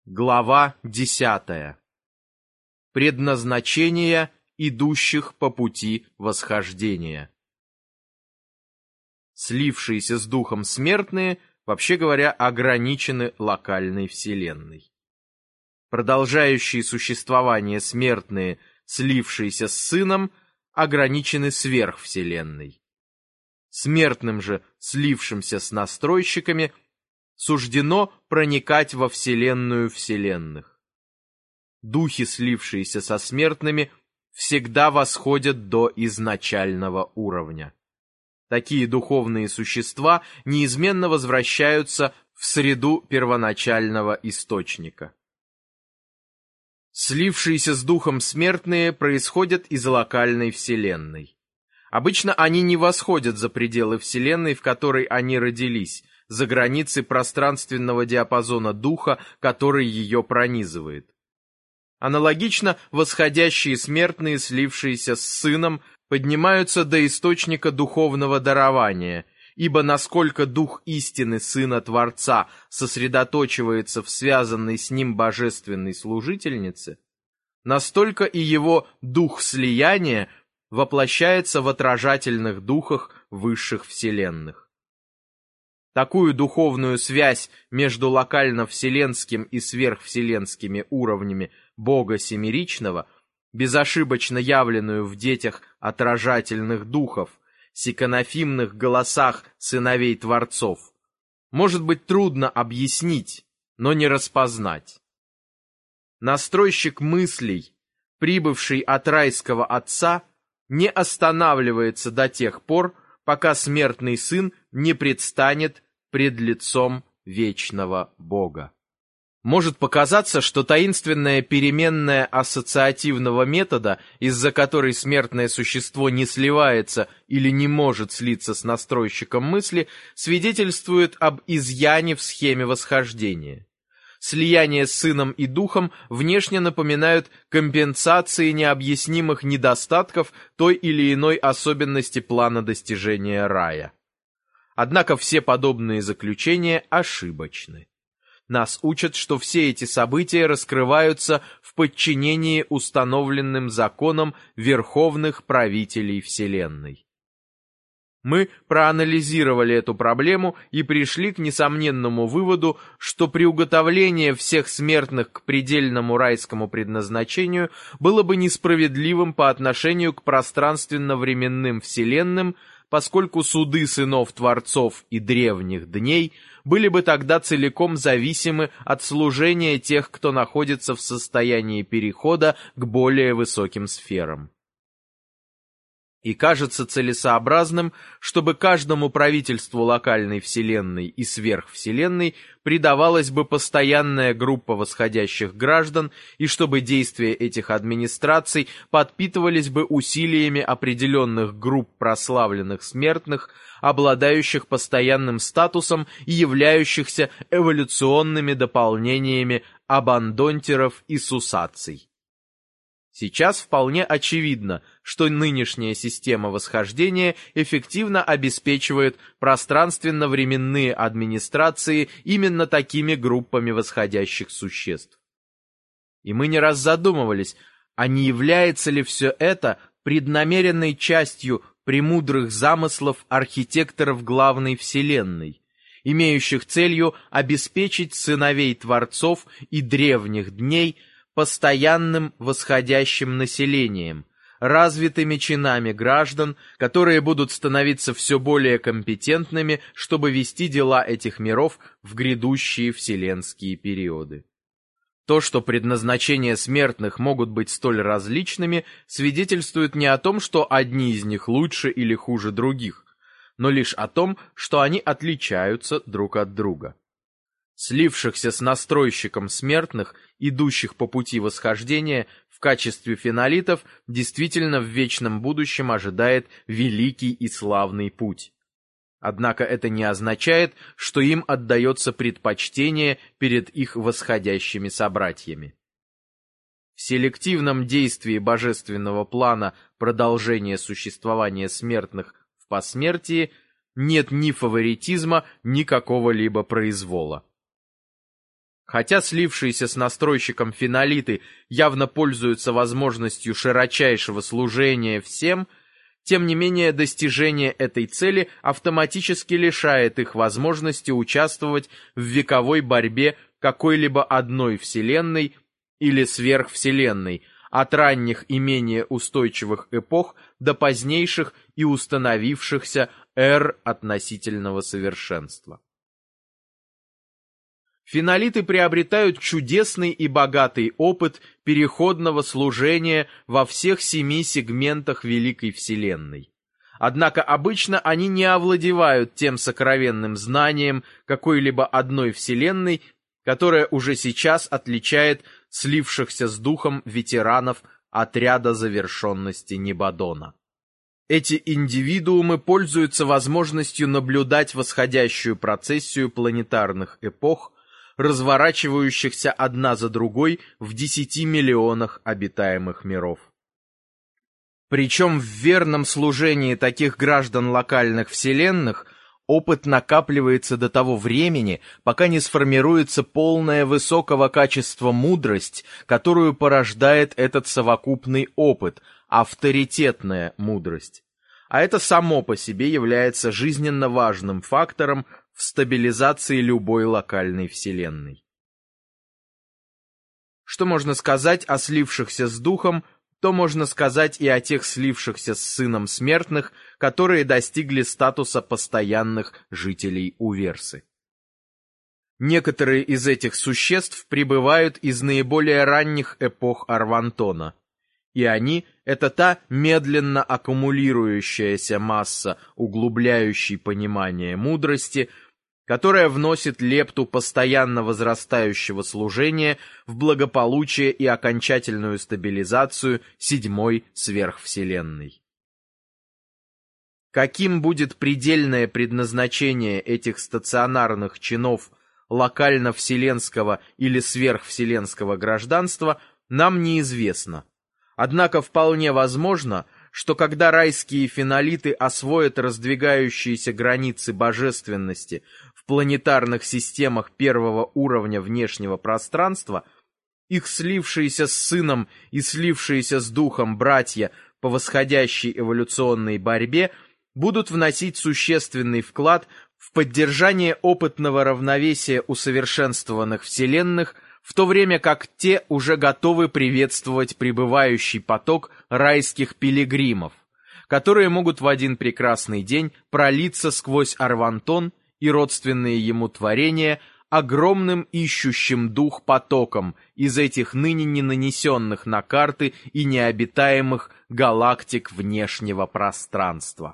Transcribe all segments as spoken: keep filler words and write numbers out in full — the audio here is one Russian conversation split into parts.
Глава десятая. Предназначение идущих по пути восхождения. Слившиеся с духом смертные, вообще говоря, ограничены локальной вселенной. Продолжающие существование смертные, слившиеся с сыном, ограничены сверхвселенной. Смертным же, слившимся с настройщиками, суждено проникать во вселенную вселенных. Духи, слившиеся со смертными, всегда восходят до изначального уровня. Такие духовные существа неизменно возвращаются в среду первоначального источника. Слившиеся с духом смертные происходят из локальной вселенной. Обычно они не восходят за пределы вселенной, в которой они родились, за границы пространственного диапазона духа, который ее пронизывает. Аналогично, восходящие смертные, слившиеся с сыном, поднимаются до источника духовного дарования, ибо насколько дух истины Сына Творца сосредоточивается в связанной с ним божественной служительнице, настолько и его дух слияния воплощается в отражательных духах высших вселенных. Такую духовную связь между локально-вселенским и сверхвселенскими уровнями Бога Семеричного, безошибочно явленную в детях отражательных духов, сиконофимных голосах сыновей Творцов, может быть трудно объяснить, но не распознать. Настройщик мыслей, прибывший от райского Отца, не останавливается до тех пор, пока смертный сын не предстанет пред лицом вечного Бога. Может показаться, что таинственная переменная ассоциативного метода, из-за которой смертное существо не сливается или не может слиться с настройщиком мысли, свидетельствует об изъяне в схеме восхождения. Слияние с сыном и духом внешне напоминают компенсации необъяснимых недостатков той или иной особенности плана достижения рая. Однако все подобные заключения ошибочны. Нас учат, что все эти события раскрываются в подчинении установленным законам верховных правителей Вселенной. Мы проанализировали эту проблему и пришли к несомненному выводу, что приуготовление всех смертных к предельному райскому предназначению было бы несправедливым по отношению к пространственно-временным вселенным, поскольку суды сынов Творцов и древних дней были бы тогда целиком зависимы от служения тех, кто находится в состоянии перехода к более высоким сферам. И кажется целесообразным, чтобы каждому правительству локальной вселенной и сверхвселенной придавалась бы постоянная группа восходящих граждан, и чтобы действия этих администраций подпитывались бы усилиями определенных групп прославленных смертных, обладающих постоянным статусом и являющихся эволюционными дополнениями абандонтеров и сусаций. Сейчас вполне очевидно, что нынешняя система восхождения эффективно обеспечивает пространственно-временные администрации именно такими группами восходящих существ. И мы не раз задумывались, а не является ли все это преднамеренной частью премудрых замыслов архитекторов главной вселенной, имеющих целью обеспечить сыновей Творцов и древних дней постоянным восходящим населением, развитыми чинами граждан, которые будут становиться все более компетентными, чтобы вести дела этих миров в грядущие вселенские периоды. То, что предназначения смертных могут быть столь различными, свидетельствует не о том, что одни из них лучше или хуже других, но лишь о том, что они отличаются друг от друга. Слившихся с настройщиком смертных, идущих по пути восхождения, в качестве фенолитов действительно в вечном будущем ожидает великий и славный путь. Однако это не означает, что им отдается предпочтение перед их восходящими собратьями. В селективном действии божественного плана продолжения существования смертных в посмертии нет ни фаворитизма, ни какого-либо произвола. Хотя слившиеся с настройщиком фенолиты явно пользуются возможностью широчайшего служения всем, тем не менее достижение этой цели автоматически лишает их возможности участвовать в вековой борьбе какой-либо одной вселенной или сверхвселенной, от ранних и менее устойчивых эпох до позднейших и установившихся эр относительного совершенства. Фенолиты приобретают чудесный и богатый опыт переходного служения во всех семи сегментах Великой Вселенной. Однако обычно они не овладевают тем сокровенным знанием какой-либо одной Вселенной, которое уже сейчас отличает слившихся с духом ветеранов отряда завершенности Небадона. Эти индивидуумы пользуются возможностью наблюдать восходящую процессию планетарных эпох, разворачивающихся одна за другой в десяти миллионах обитаемых миров. Причем в верном служении таких граждан локальных вселенных опыт накапливается до того времени, пока не сформируется полная высокого качества мудрость, которую порождает этот совокупный опыт, авторитетная мудрость. А это само по себе является жизненно важным фактором в стабилизации любой локальной вселенной. Что можно сказать о слившихся с духом, то можно сказать и о тех слившихся с сыном смертных, которые достигли статуса постоянных жителей Уверсы. Некоторые из этих существ прибывают из наиболее ранних эпох Арвантона, и они — это та медленно аккумулирующаяся масса, углубляющей понимание мудрости, которая вносит лепту постоянно возрастающего служения в благополучие и окончательную стабилизацию седьмой сверхвселенной. Каким будет предельное предназначение этих стационарных чинов локально-вселенского или сверхвселенского гражданства, нам неизвестно. Однако вполне возможно, что когда райские фенолиты освоят раздвигающиеся границы божественности в планетарных системах первого уровня внешнего пространства, их слившиеся с сыном и слившиеся с духом братья по восходящей эволюционной борьбе будут вносить существенный вклад в поддержание опытного равновесия усовершенствованных вселенных, в то время как те уже готовы приветствовать прибывающий поток райских пилигримов, которые могут в один прекрасный день пролиться сквозь Арвантон и родственные ему творения огромным ищущим дух потоком из этих ныне не нанесенных на карты и необитаемых галактик внешнего пространства.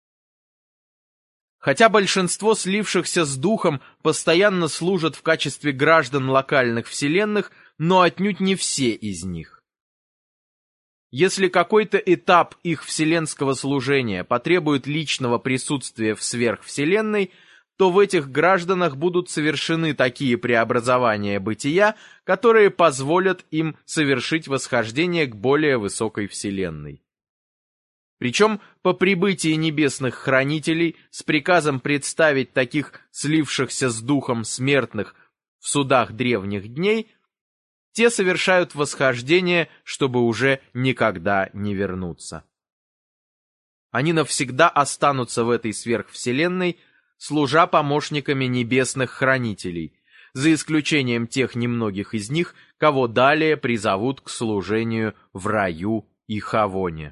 Хотя большинство слившихся с духом постоянно служат в качестве граждан локальных вселенных, но отнюдь не все из них. Если какой-то этап их вселенского служения потребует личного присутствия в сверхвселенной, то в этих гражданах будут совершены такие преобразования бытия, которые позволят им совершить восхождение к более высокой вселенной. Причем по прибытии небесных хранителей с приказом представить таких слившихся с духом смертных в судах древних дней, те совершают восхождение, чтобы уже никогда не вернуться. Они навсегда останутся в этой сверхвселенной, служа помощниками небесных хранителей, за исключением тех немногих из них, кого далее призовут к служению в раю и Хавоне.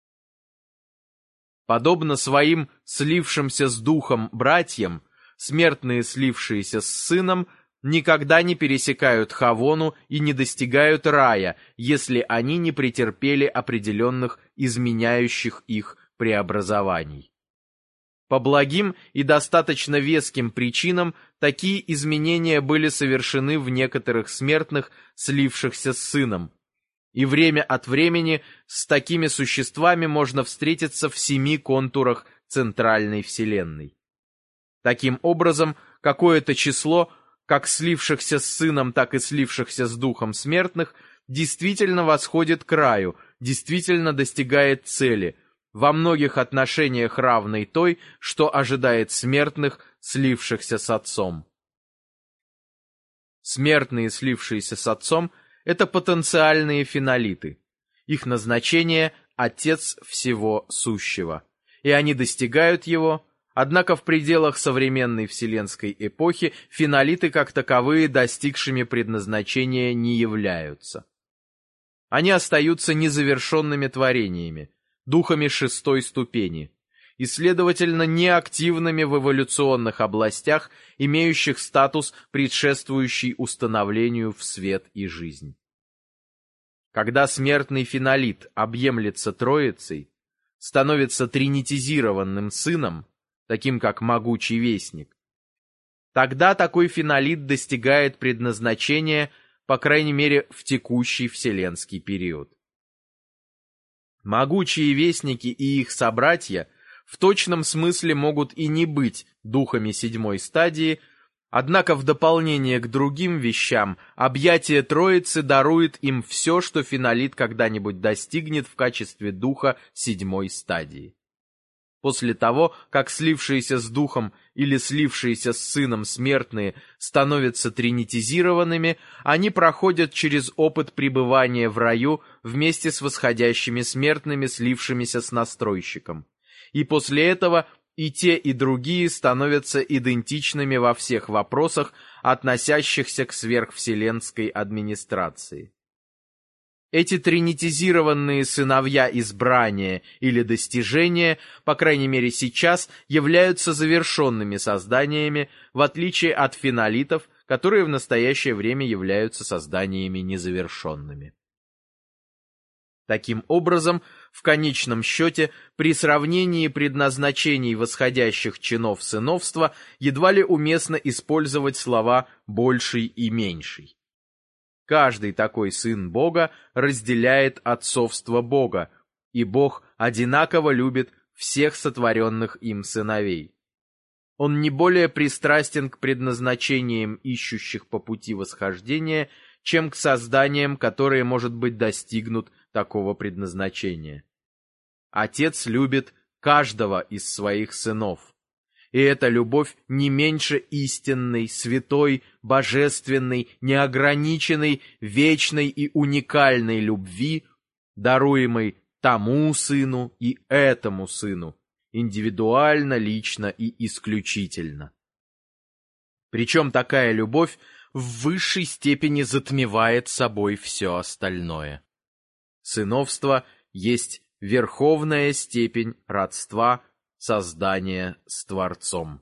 Подобно своим слившимся с духом братьям, смертные, слившиеся с сыном, никогда не пересекают Хавону и не достигают рая, если они не претерпели определенных изменяющих их преобразований. По благим и достаточно веским причинам такие изменения были совершены в некоторых смертных, слившихся с сыном, и время от времени с такими существами можно встретиться в семи контурах центральной вселенной. Таким образом, какое-то число, как слившихся с сыном, так и слившихся с духом смертных, действительно восходит к раю, действительно достигает цели, во многих отношениях равной той, что ожидает смертных, слившихся с отцом. Смертные, слившиеся с Отцом, это потенциальные фенолиты. Их назначение — Отец всего сущего, и они достигают его, однако в пределах современной вселенской эпохи фенолиты как таковые достигшими предназначения не являются. Они остаются незавершенными творениями, духами шестой ступени, и, следовательно, неактивными в эволюционных областях, имеющих статус, предшествующий установлению в свет и жизнь. Когда смертный фенолит объемлется Троицей, становится тринитизированным сыном, таким как могучий вестник, тогда такой фенолит достигает предназначения, по крайней мере, в текущий вселенский период. Могучие вестники и их собратья в точном смысле могут и не быть духами седьмой стадии, однако в дополнение к другим вещам объятие Троицы дарует им все, что фенолит когда-нибудь достигнет в качестве духа седьмой стадии. После того, как слившиеся с духом или слившиеся с сыном смертные становятся тринитизированными, они проходят через опыт пребывания в раю вместе с восходящими смертными, слившимися с настройщиком. И после этого и те, и другие становятся идентичными во всех вопросах, относящихся к сверхвселенской администрации. Эти тринитизированные сыновья избрания или достижения, по крайней мере сейчас, являются завершенными созданиями, в отличие от фенолитов, которые в настоящее время являются созданиями незавершенными. Таким образом, в конечном счете, при сравнении предназначений восходящих чинов сыновства едва ли уместно использовать слова «больший» и «меньший». Каждый такой сын Бога разделяет отцовство Бога, и Бог одинаково любит всех сотворенных им сыновей. Он не более пристрастен к предназначениям ищущих по пути восхождения, чем к созданиям, которые, может быть, достигнут такого предназначения. Отец любит каждого из своих сынов. И эта любовь не меньше истинной, святой, божественной, неограниченной, вечной и уникальной любви, даруемой тому сыну и этому сыну, индивидуально, лично и исключительно. Причем такая любовь в высшей степени затмевает собой все остальное. Сыновство есть верховная степень родства, создание с Творцом.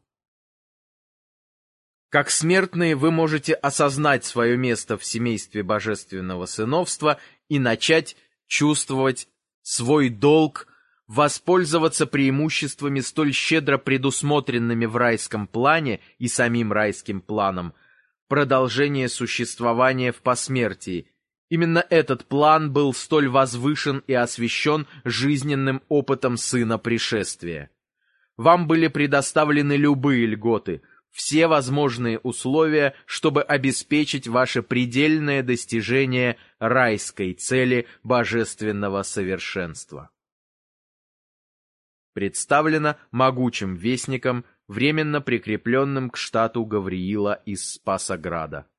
Как смертные вы можете осознать свое место в семействе божественного сыновства и начать чувствовать свой долг, воспользоваться преимуществами, столь щедро предусмотренными в райском плане и самим райским планом, продолжение существования в посмертии. Именно этот план был столь возвышен и освящен жизненным опытом Сына Пришествия. Вам были предоставлены любые льготы, все возможные условия, чтобы обеспечить ваше предельное достижение райской цели божественного совершенства. Представлено могучим вестником, временно прикрепленным к штату Гавриила из Спасограда.